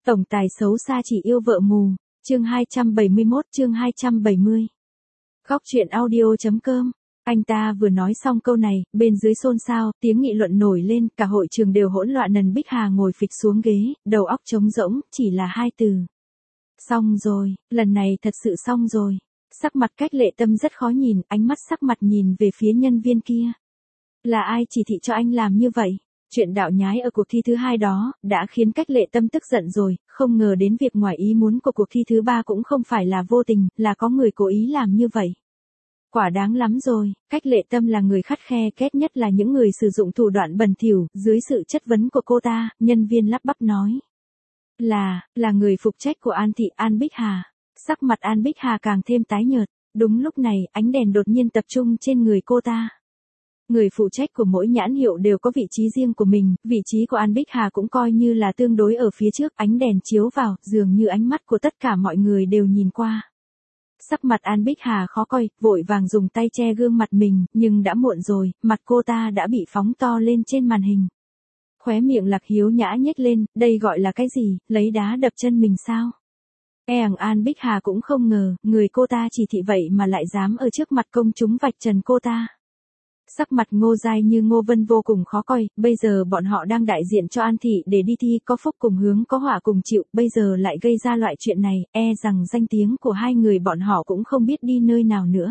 Tổng tài xấu xa chỉ yêu vợ mù. Chương 271, chương 270. Góc truyện audio.com. Anh ta vừa nói xong câu này, bên dưới xôn xao, tiếng nghị luận nổi lên, cả hội trường đều hỗn loạn. Bích Hà ngồi phịch xuống ghế, đầu óc trống rỗng, chỉ là hai từ. Xong rồi, lần này thật sự xong rồi. Sắc mặt Cách Lệ Tâm rất khó nhìn, ánh mắt sắc mặt nhìn về phía nhân viên kia. Là ai chỉ thị cho anh làm như vậy? Chuyện đạo nhái ở cuộc thi thứ 2 đó, đã khiến Cách Lệ Tâm tức giận rồi, không ngờ đến việc ngoài ý muốn của cuộc thi thứ 3 cũng không phải là vô tình, là có người cố ý làm như vậy. Quả đáng lắm rồi, Cách Lệ Tâm là người khắt khe ghét nhất là những người sử dụng thủ đoạn bẩn thỉu. Dưới sự chất vấn của cô ta, nhân viên lắp bắp nói. Là người phụ trách của An Thị, An Bích Hà. Sắc mặt An Bích Hà càng thêm tái nhợt, đúng lúc này, ánh đèn đột nhiên tập trung trên người cô ta. Người phụ trách của mỗi nhãn hiệu đều có vị trí riêng của mình, vị trí của An Bích Hà cũng coi như là tương đối ở phía trước, ánh đèn chiếu vào, dường như ánh mắt của tất cả mọi người đều nhìn qua. Sắc mặt An Bích Hà khó coi, vội vàng dùng tay che gương mặt mình, nhưng đã muộn rồi, mặt cô ta đã bị phóng to lên trên màn hình. Khóe miệng Lạc Hiếu Nhã nhếch lên, đây gọi là cái gì, lấy đá đập chân mình sao? An Bích Hà cũng không ngờ, người cô ta chỉ thị vậy mà lại dám ở trước mặt công chúng vạch trần cô ta. Sắc mặt Ngô Giai Như Ngô Vân vô cùng khó coi, bây giờ bọn họ đang đại diện cho An Thị để đi thi, có phúc cùng hướng có họa cùng chịu, bây giờ lại gây ra loại chuyện này, rằng danh tiếng của hai người bọn họ cũng không biết đi nơi nào nữa.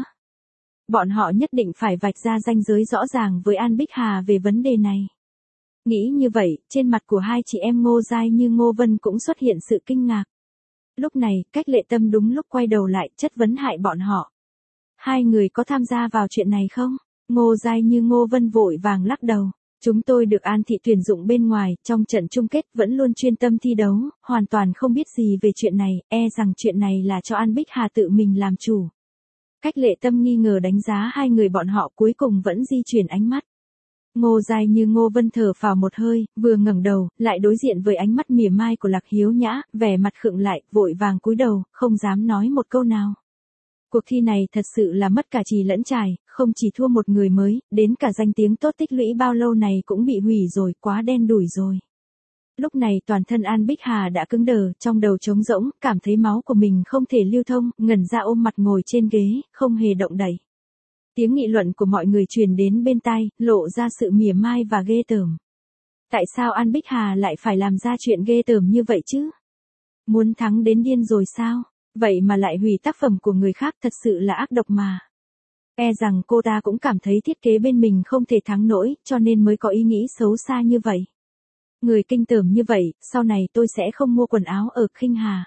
Bọn họ nhất định phải vạch ra ranh giới rõ ràng với An Bích Hà về vấn đề này. Nghĩ như vậy, trên mặt của hai chị em Ngô Giai Như Ngô Vân cũng xuất hiện sự kinh ngạc. Lúc này, Cách Lệ Tâm đúng lúc quay đầu lại, chất vấn hại bọn họ. Hai người có tham gia vào chuyện này không? Ngô Giai Như Ngô Vân vội vàng lắc đầu. Chúng tôi được An Thị tuyển dụng bên ngoài, trong trận chung kết vẫn luôn chuyên tâm thi đấu, hoàn toàn không biết gì về chuyện này, rằng chuyện này là cho An Bích Hà tự mình làm chủ. Cách Lệ Tâm nghi ngờ đánh giá hai người bọn họ, cuối cùng vẫn di chuyển ánh mắt. Ngô Giai Như Ngô Vân thở phào một hơi, vừa ngẩng đầu, lại đối diện với ánh mắt mỉa mai của Lạc Hiếu Nhã, vẻ mặt khựng lại, vội vàng cúi đầu, không dám nói một câu nào. Cuộc thi này thật sự là mất cả trì lẫn trải, không chỉ thua một người mới, đến cả danh tiếng tốt tích lũy bao lâu này cũng bị hủy rồi, quá đen đủi rồi. Lúc này toàn thân An Bích Hà đã cứng đờ, trong đầu trống rỗng, cảm thấy máu của mình không thể lưu thông, ngẩn ra ôm mặt ngồi trên ghế, không hề động đậy. Tiếng nghị luận của mọi người truyền đến bên tai, lộ ra sự mỉa mai và ghê tởm. Tại sao An Bích Hà lại phải làm ra chuyện ghê tởm như vậy chứ? Muốn thắng đến điên rồi sao? Vậy mà lại hủy tác phẩm của người khác, thật sự là ác độc mà. Rằng cô ta cũng cảm thấy thiết kế bên mình không thể thắng nổi, cho nên mới có ý nghĩ xấu xa như vậy. Người kinh tởm như vậy, sau này tôi sẽ không mua quần áo ở Khinh Hà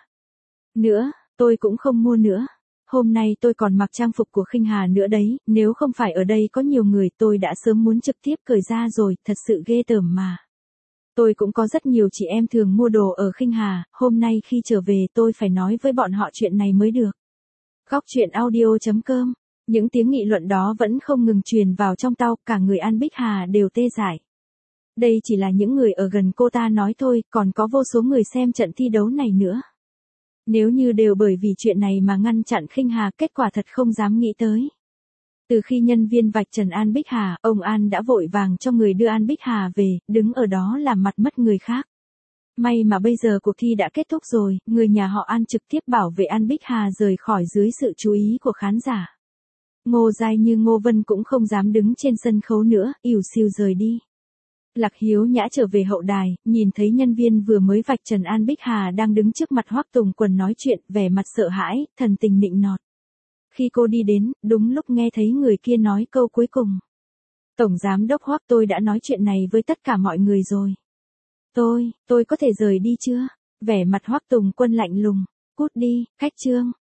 nữa, tôi cũng không mua nữa. Hôm nay tôi còn mặc trang phục của Khinh Hà nữa đấy, nếu không phải ở đây có nhiều người tôi đã sớm muốn trực tiếp cởi ra rồi, thật sự ghê tởm mà. Tôi cũng có rất nhiều chị em thường mua đồ ở Khinh Hà, hôm nay khi trở về tôi phải nói với bọn họ chuyện này mới được. Góc truyện audio.com. Những tiếng nghị luận đó vẫn không ngừng truyền vào trong tai, cả người An Bích Hà đều tê dại. Đây chỉ là những người ở gần cô ta nói thôi, còn có vô số người xem trận thi đấu này nữa. Nếu như đều bởi vì chuyện này mà ngăn chặn Khinh Hà, kết quả thật không dám nghĩ tới. Từ khi nhân viên vạch trần An Bích Hà, ông An đã vội vàng cho người đưa An Bích Hà về, đứng ở đó làm mặt mất người khác. May mà bây giờ cuộc thi đã kết thúc rồi, người nhà họ An trực tiếp bảo vệ An Bích Hà rời khỏi dưới sự chú ý của khán giả. Ngô Giai Như Ngô Vân cũng không dám đứng trên sân khấu nữa, ỉu xìu rời đi. Lạc Hiếu Nhã trở về hậu đài, nhìn thấy nhân viên vừa mới vạch trần An Bích Hà đang đứng trước mặt Hoắc Tùng Quần nói chuyện, vẻ mặt sợ hãi, thần tình nịnh nọt. Khi cô đi đến, đúng lúc nghe thấy người kia nói câu cuối cùng. Tổng giám đốc Hoắc, tôi đã nói chuyện này với tất cả mọi người rồi. Tôi có thể rời đi chưa? Vẻ mặt Hoắc Tùng Quân lạnh lùng. Cút đi, Khách Trương.